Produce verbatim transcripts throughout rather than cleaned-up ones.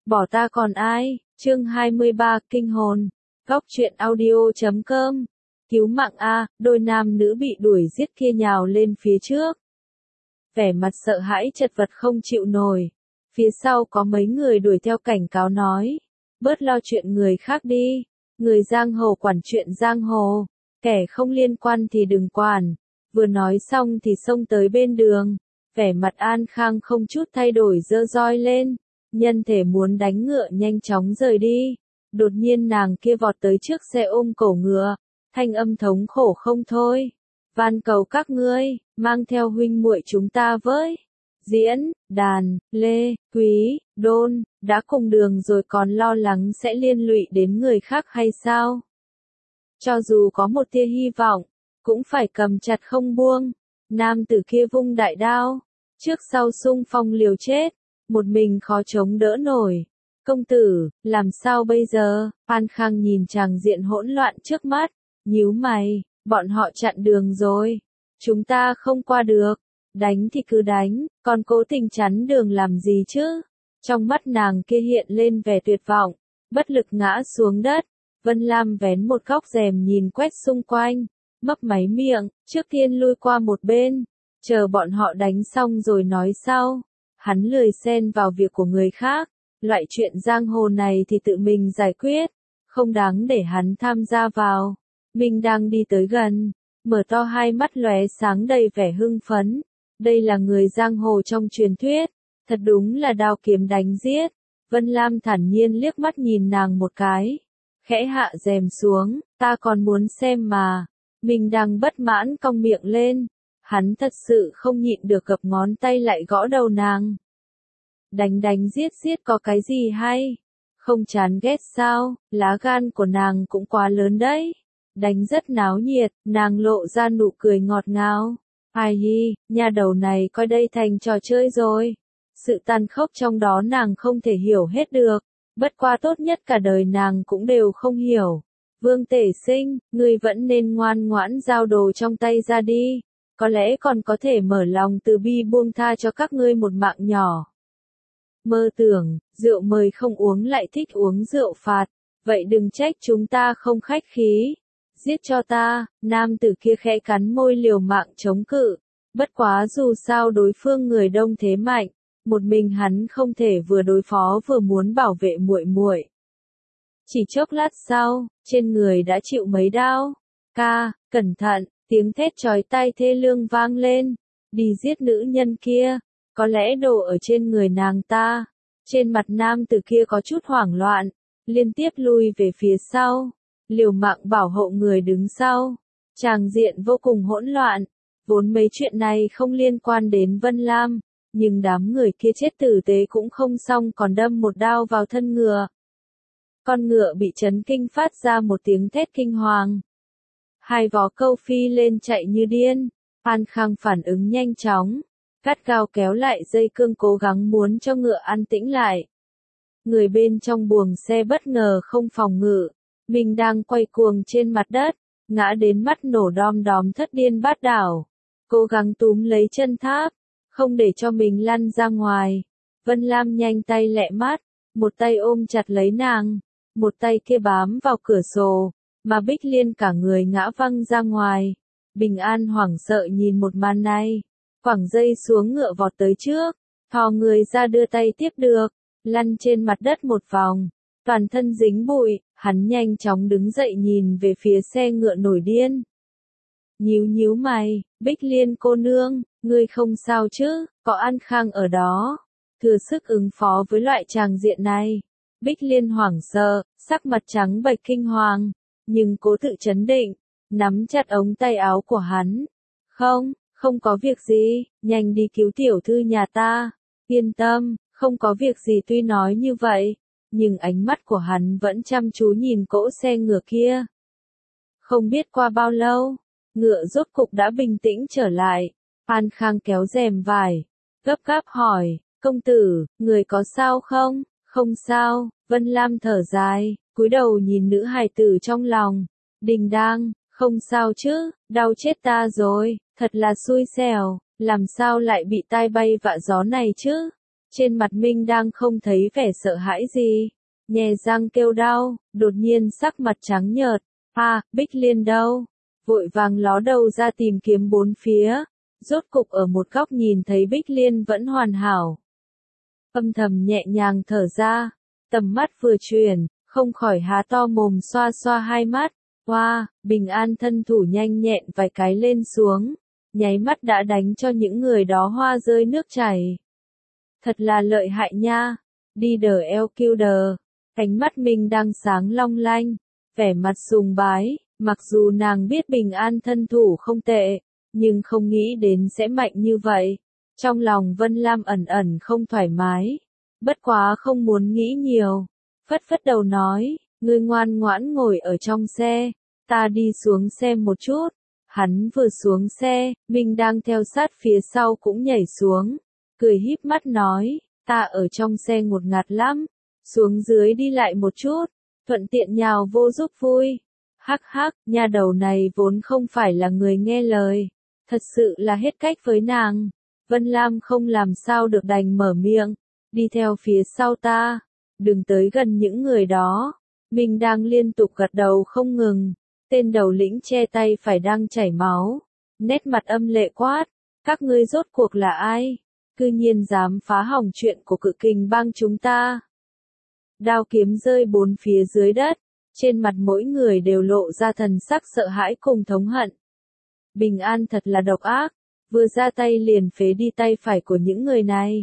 Bỏ ta còn ai, chương hai mươi ba, kinh hồn, góc truyện audio chấm com, cứu mạng A, đôi nam nữ bị đuổi giết kia nhào lên phía trước. Vẻ mặt sợ hãi chật vật không chịu nổi, phía sau có mấy người đuổi theo cảnh cáo nói, bớt lo chuyện người khác đi, người giang hồ quản chuyện giang hồ, kẻ không liên quan thì đừng quản, vừa nói xong thì xông tới bên đường, vẻ mặt An Khang không chút thay đổi giơ roi lên. Nhân thể muốn đánh ngựa nhanh chóng rời đi, đột nhiên nàng kia vọt tới trước xe ôm cổ ngựa, thanh âm thống khổ không thôi, van cầu các ngươi, mang theo huynh muội chúng ta với. Diễn, Đàn, Lê, Quý, Đôn, đã cùng đường rồi còn lo lắng sẽ liên lụy đến người khác hay sao? Cho dù có một tia hy vọng, cũng phải cầm chặt không buông. Nam tử kia vung đại đao, trước sau xung phong liều chết. Một mình khó chống đỡ nổi. Công tử, làm sao bây giờ? An Khang nhìn chàng diện hỗn loạn trước mắt, nhíu mày, bọn họ chặn đường rồi. Chúng ta không qua được. Đánh thì cứ đánh, còn cố tình chắn đường làm gì chứ? Trong mắt nàng kia hiện lên vẻ tuyệt vọng, bất lực ngã xuống đất. Vân Lam vén một góc rèm nhìn quét xung quanh, mấp máy miệng, trước tiên lui qua một bên, chờ bọn họ đánh xong rồi nói sau. Hắn lười xen vào việc của người khác, loại chuyện giang hồ này thì tự mình giải quyết, không đáng để hắn tham gia vào. Mình đang đi tới gần, mở to hai mắt lóe sáng đầy vẻ hưng phấn. Đây là người giang hồ trong truyền thuyết, thật đúng là đao kiếm đánh giết. Vân Lam thản nhiên liếc mắt nhìn nàng một cái, khẽ hạ rèm xuống, ta còn muốn xem mà. Mình đang bất mãn cong miệng lên. Hắn thật sự không nhịn được gập ngón tay lại gõ đầu nàng. Đánh đánh giết giết có cái gì hay? Không chán ghét sao? Lá gan của nàng cũng quá lớn đấy. Đánh rất náo nhiệt, nàng lộ ra nụ cười ngọt ngào. Ai hi, nhà đầu này coi đây thành trò chơi rồi. Sự tàn khốc trong đó nàng không thể hiểu hết được. Bất qua tốt nhất cả đời nàng cũng đều không hiểu. Vương Tể Sinh, ngươi vẫn nên ngoan ngoãn giao đồ trong tay ra đi. Có lẽ còn có thể mở lòng từ bi buông tha cho các ngươi một mạng nhỏ. Mơ tưởng, rượu mời không uống lại thích uống rượu phạt, vậy đừng trách chúng ta không khách khí. Giết cho ta, nam tử kia khẽ cắn môi liều mạng chống cự, bất quá dù sao đối phương người đông thế mạnh, một mình hắn không thể vừa đối phó vừa muốn bảo vệ muội muội. Chỉ chốc lát sau, trên người đã chịu mấy đao. Ca, cẩn thận. Tiếng thét chói tai thê lương vang lên, đi giết nữ nhân kia, có lẽ đồ ở trên người nàng ta. Trên mặt nam tử kia có chút hoảng loạn, liên tiếp lui về phía sau, liều mạng bảo hộ người đứng sau. Tràng diện vô cùng hỗn loạn, vốn mấy chuyện này không liên quan đến Vân Lam, nhưng đám người kia chết tử tế cũng không xong còn đâm một đao vào thân ngựa. Con ngựa bị chấn kinh phát ra một tiếng thét kinh hoàng. Hai vó câu phi lên chạy như điên, An Khang phản ứng nhanh chóng, gắt gao kéo lại dây cương cố gắng muốn cho ngựa an tĩnh lại. Người bên trong buồng xe bất ngờ không phòng ngự, mình đang quay cuồng trên mặt đất, ngã đến mắt nổ đom đóm thất điên bát đảo, cố gắng túm lấy chân tháp, không để cho mình lăn ra ngoài. Vân Lam nhanh tay lẹ mắt, một tay ôm chặt lấy nàng, một tay kia bám vào cửa sổ. Mà Bích Liên cả người ngã văng ra ngoài. Bình An hoảng sợ nhìn một màn này. Quẳng dây xuống ngựa vọt tới trước. Thò người ra đưa tay tiếp được. Lăn trên mặt đất một vòng. Toàn thân dính bụi. Hắn nhanh chóng đứng dậy nhìn về phía xe ngựa nổi điên. Nhíu nhíu mày. Bích Liên cô nương, ngươi không sao chứ, có An Khang ở đó. Thừa sức ứng phó với loại tràng diện này. Bích Liên hoảng sợ, sắc mặt trắng bệch kinh hoàng. Nhưng cố tự chấn định, nắm chặt ống tay áo của hắn. Không, không có việc gì, nhanh đi cứu tiểu thư nhà ta. Yên tâm, không có việc gì. Tuy nói như vậy, nhưng ánh mắt của hắn vẫn chăm chú nhìn cỗ xe ngựa kia. Không biết qua bao lâu, ngựa rốt cục đã bình tĩnh trở lại. An Khang kéo rèm vải, gấp gáp hỏi, công tử, người có sao không? Không sao, Vân Lam thở dài. Cúi đầu nhìn nữ hài tử trong lòng, đình đang, không sao chứ, đau chết ta rồi, thật là xui xẻo, làm sao lại bị tai bay vạ gió này chứ, Trên mặt Minh đang không thấy vẻ sợ hãi gì. Nhè răng kêu đau, đột nhiên sắc mặt trắng nhợt. À, Bích Liên đâu? Vội vàng ló đầu ra tìm kiếm bốn phía. Rốt cục ở một góc nhìn thấy Bích Liên vẫn hoàn hảo. Âm thầm nhẹ nhàng thở ra. Tầm mắt vừa chuyển, không khỏi há to mồm xoa xoa hai mắt. Hoa, wow, Bình An thân thủ nhanh nhẹn vài cái lên xuống. Nháy mắt đã đánh cho những người đó hoa rơi nước chảy. Thật là lợi hại nha. Đi đờ eo kêu đờ. Ánh mắt mình đang sáng long lanh. Vẻ mặt sùng bái. Mặc dù nàng biết Bình An thân thủ không tệ. Nhưng không nghĩ đến sẽ mạnh như vậy. Trong lòng Vân Lam ẩn ẩn không thoải mái. Bất quá không muốn nghĩ nhiều. Phất phất đầu nói. Ngươi ngoan ngoãn ngồi ở trong xe. Ta đi xuống xe một chút. Hắn vừa xuống xe. Mình đang theo sát phía sau cũng nhảy xuống. Cười híp mắt nói, ta ở trong xe ngột ngạt lắm, xuống dưới đi lại một chút, thuận tiện nhào vô giúp vui. Hắc hắc, nhà đầu này vốn không phải là người nghe lời, thật sự là hết cách với nàng. Vân Lam không làm sao được đành mở miệng, đi theo phía sau ta, đừng tới gần những người đó. Mình đang liên tục gật đầu không ngừng, tên đầu lĩnh che tay phải đang chảy máu, nét mặt âm lệ quát, các ngươi rốt cuộc là ai? Cư nhiên dám phá hỏng chuyện của Cự Kình bang chúng ta. Đao kiếm rơi bốn phía dưới đất, trên mặt mỗi người đều lộ ra thần sắc sợ hãi cùng thống hận. Bình An thật là độc ác, vừa ra tay liền phế đi tay phải của những người này.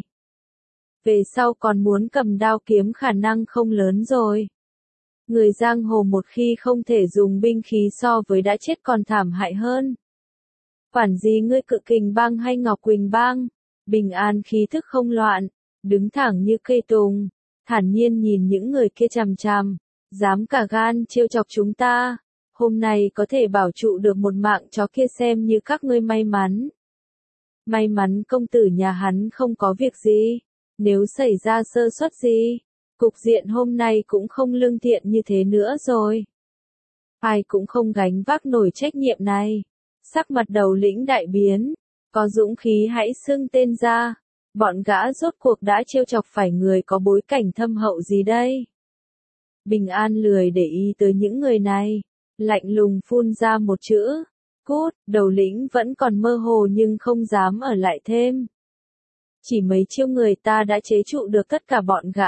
Về sau còn muốn cầm đao kiếm khả năng không lớn rồi. Người giang hồ một khi không thể dùng binh khí so với đã chết còn thảm hại hơn. Quản gì ngươi Cự Kình bang hay Ngọc Quỳnh bang? Bình An khí thức không loạn, đứng thẳng như cây tùng, thản nhiên nhìn những người kia chằm chằm, dám cả gan trêu chọc chúng ta, hôm nay có thể bảo trụ được một mạng chó kia xem như các ngươi may mắn. May mắn công tử nhà hắn không có việc gì, nếu xảy ra sơ suất gì, cục diện hôm nay cũng không lương thiện như thế nữa rồi. Ai cũng không gánh vác nổi trách nhiệm này. Sắc mặt đầu lĩnh đại biến. Có dũng khí hãy xưng tên ra, bọn gã rốt cuộc đã trêu chọc phải người có bối cảnh thâm hậu gì đây? Bình An lười để ý tới những người này, lạnh lùng phun ra một chữ, cút, đầu lĩnh vẫn còn mơ hồ nhưng không dám ở lại thêm. Chỉ mấy chiêu người ta đã chế trụ được tất cả bọn gã.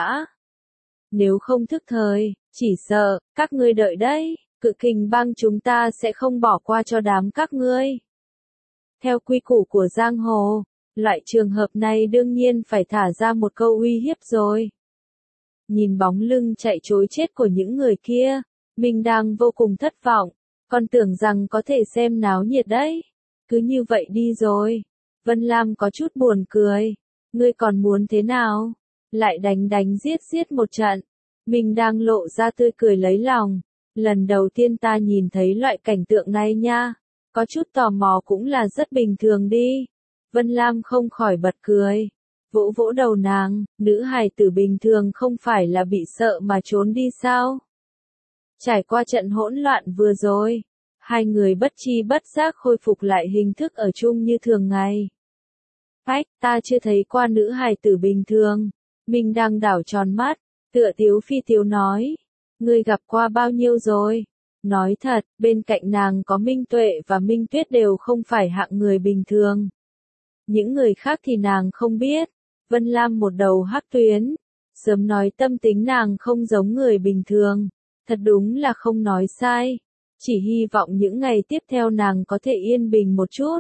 Nếu không thức thời, chỉ sợ, các ngươi đợi đấy, Cự Kình bang chúng ta sẽ không bỏ qua cho đám các ngươi. Theo quy củ của giang hồ, loại trường hợp này đương nhiên phải thả ra một câu uy hiếp rồi. Nhìn bóng lưng chạy trối chết của những người kia, mình đang vô cùng thất vọng, còn tưởng rằng có thể xem náo nhiệt đấy. Cứ như vậy đi rồi. Vân Lam có chút buồn cười. Ngươi còn muốn thế nào? Lại đánh đánh giết giết một trận. Mình đang lộ ra tươi cười lấy lòng. Lần đầu tiên ta nhìn thấy loại cảnh tượng này nha. Có chút tò mò cũng là rất bình thường đi. Vân Lam không khỏi bật cười. Vỗ vỗ đầu nàng, nữ hài tử bình thường không phải là bị sợ mà trốn đi sao? Trải qua trận hỗn loạn vừa rồi, hai người bất chi bất giác khôi phục lại hình thức ở chung như thường ngày. Phách, ta chưa thấy qua nữ hài tử bình thường. Mình đang đảo tròn mắt, tựa tiếu phi tiếu nói. Ngươi gặp qua bao nhiêu rồi? Nói thật, bên cạnh nàng có Minh Tuệ và Minh Tuyết đều không phải hạng người bình thường. Những người khác thì nàng không biết. Vân Lam một đầu hắc tuyến. Sớm nói tâm tính nàng không giống người bình thường. Thật đúng là không nói sai. Chỉ hy vọng những ngày tiếp theo nàng có thể yên bình một chút.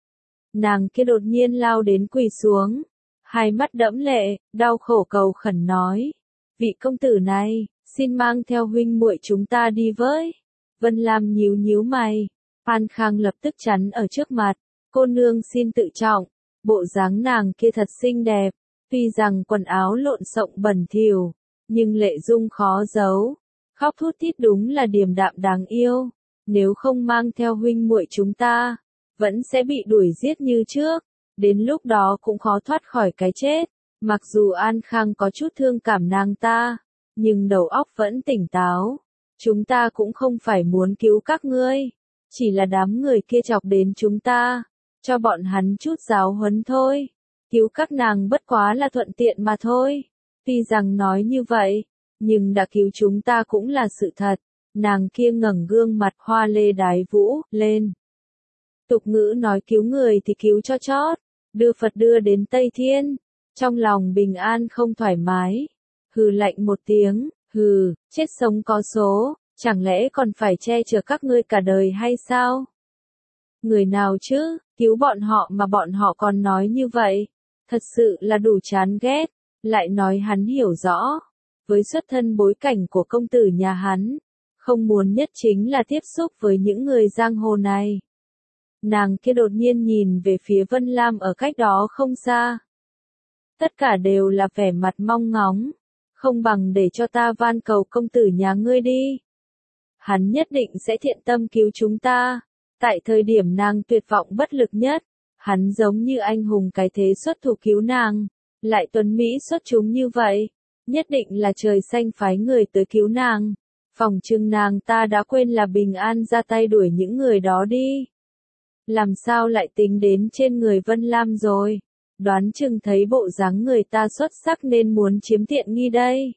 Nàng kia đột nhiên lao đến quỳ xuống. Hai mắt đẫm lệ, đau khổ cầu khẩn nói. Vị công tử này, xin mang theo huynh muội chúng ta đi với. Vân Lam nhíu nhíu mày. Phan Khang lập tức chắn ở trước mặt. Cô nương xin tự trọng. Bộ dáng nàng kia thật xinh đẹp. Tuy rằng quần áo lộn xộn bẩn thỉu, nhưng lệ dung khó giấu. Khóc thút thít đúng là điềm đạm đáng yêu. Nếu không mang theo huynh muội chúng ta, vẫn sẽ bị đuổi giết như trước. Đến lúc đó cũng khó thoát khỏi cái chết. Mặc dù An Khang có chút thương cảm nàng ta, nhưng đầu óc vẫn tỉnh táo. Chúng ta cũng không phải muốn cứu các ngươi. Chỉ là đám người kia chọc đến chúng ta. Cho bọn hắn chút giáo huấn thôi. cứu các nàng bất quá là thuận tiện mà thôi. Tuy rằng nói như vậy, nhưng đã cứu chúng ta cũng là sự thật. Nàng kia ngẩng gương mặt hoa lê đái vũ lên. Tục ngữ nói cứu người thì cứu cho chót, đưa Phật đưa đến Tây Thiên. Trong lòng bình an không thoải mái. Hừ lạnh một tiếng, hừ, chết sống có số, chẳng lẽ còn phải che chở các ngươi cả đời hay sao? Người nào chứ, cứu bọn họ mà bọn họ còn nói như vậy. Thật sự là đủ chán ghét, lại nói hắn hiểu rõ. Với xuất thân bối cảnh của công tử nhà hắn, không muốn nhất chính là tiếp xúc với những người giang hồ này. Nàng kia đột nhiên nhìn về phía Vân Lam ở cách đó không xa. Tất cả đều là vẻ mặt mong ngóng, không bằng để cho ta van cầu công tử nhà ngươi đi. Hắn nhất định sẽ thiện tâm cứu chúng ta. Tại thời điểm nàng tuyệt vọng bất lực nhất, hắn giống như anh hùng cái thế xuất thủ cứu nàng, lại tuấn Mỹ xuất chúng như vậy, nhất định là trời xanh phái người tới cứu nàng. Phòng trưng nàng ta đã quên là bình an ra tay đuổi những người đó đi. Làm sao lại tính đến trên người Vân Lam rồi, đoán chừng thấy bộ dáng người ta xuất sắc nên muốn chiếm tiện nghi đây.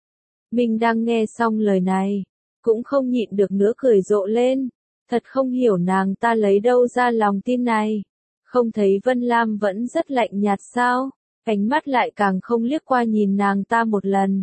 Mình đang nghe xong lời này, cũng không nhịn được nữa cười rộ lên. Thật không hiểu nàng ta lấy đâu ra lòng tin này. Không thấy Vân Lam vẫn rất lạnh nhạt sao, ánh mắt lại càng không liếc qua nhìn nàng ta một lần.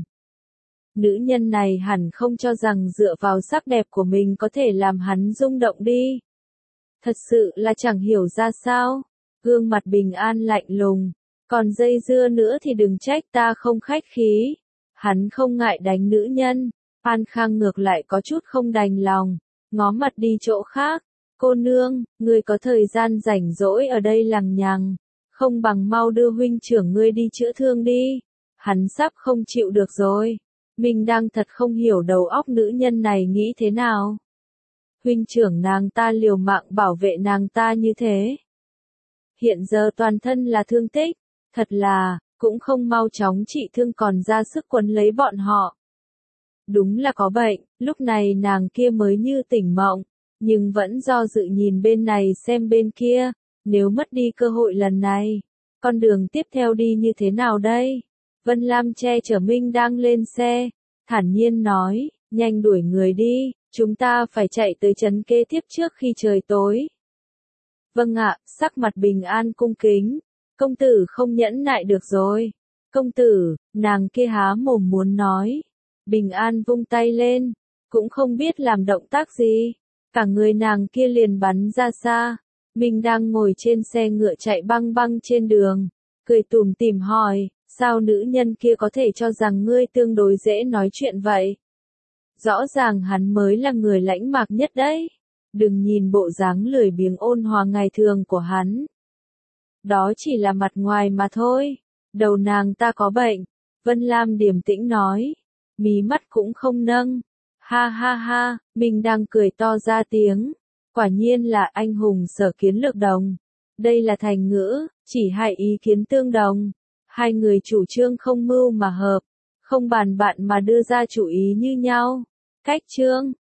Nữ nhân này hẳn không cho rằng dựa vào sắc đẹp của mình có thể làm hắn rung động đi. Thật sự là chẳng hiểu ra sao. Gương mặt bình an lạnh lùng. Còn dây dưa nữa thì đừng trách ta không khách khí. Hắn không ngại đánh nữ nhân. An Khang ngược lại có chút không đành lòng. Ngó mặt đi chỗ khác. Cô nương, ngươi có thời gian rảnh rỗi ở đây lằng nhằng. Không bằng mau đưa huynh trưởng ngươi đi chữa thương đi. Hắn sắp không chịu được rồi. Mình đang thật không hiểu đầu óc nữ nhân này nghĩ thế nào. Huynh trưởng nàng ta liều mạng bảo vệ nàng ta như thế. Hiện giờ toàn thân là thương tích. Thật là, cũng không mau chóng trị thương còn ra sức quấn lấy bọn họ. Đúng là có bệnh, lúc này nàng kia mới như tỉnh mộng, nhưng vẫn do dự nhìn bên này xem bên kia, nếu mất đi cơ hội lần này, con đường tiếp theo đi như thế nào đây? Vân Lam che chở Minh đang lên xe, thản nhiên nói, nhanh đuổi người đi, chúng ta phải chạy tới trấn kế tiếp trước khi trời tối. Vâng ạ, sắc mặt bình an cung kính, công tử không nhẫn nại được rồi. Công tử, nàng kia há mồm muốn nói. Bình an vung tay lên, cũng không biết làm động tác gì, cả người nàng kia liền bắn ra xa. Mình đang ngồi trên xe ngựa chạy băng băng trên đường, cười tủm tỉm hỏi, sao nữ nhân kia có thể cho rằng ngươi tương đối dễ nói chuyện vậy? Rõ ràng hắn mới là người lãnh mạc nhất đấy. Đừng nhìn bộ dáng lười biếng ôn hòa ngày thường của hắn. Đó chỉ là mặt ngoài mà thôi. Đầu nàng ta có bệnh. Vân Lam điềm tĩnh nói. Mí mắt cũng không nâng. Ha ha ha, mình đang cười to ra tiếng. Quả nhiên là anh hùng sở kiến lược đồng. Đây là thành ngữ, chỉ hai ý kiến tương đồng. Hai người chủ trương không mưu mà hợp. Không bàn bạn mà đưa ra chủ ý như nhau. Cách chương